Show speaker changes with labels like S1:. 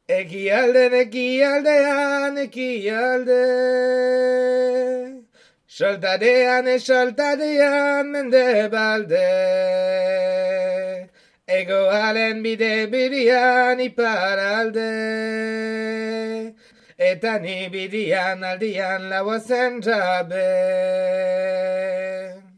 S1: Ekialdean, ekialde. Soltadean, mendebalde. Egoalen bide birian iparalde. Eta ni bidian aldian lauazen jabe.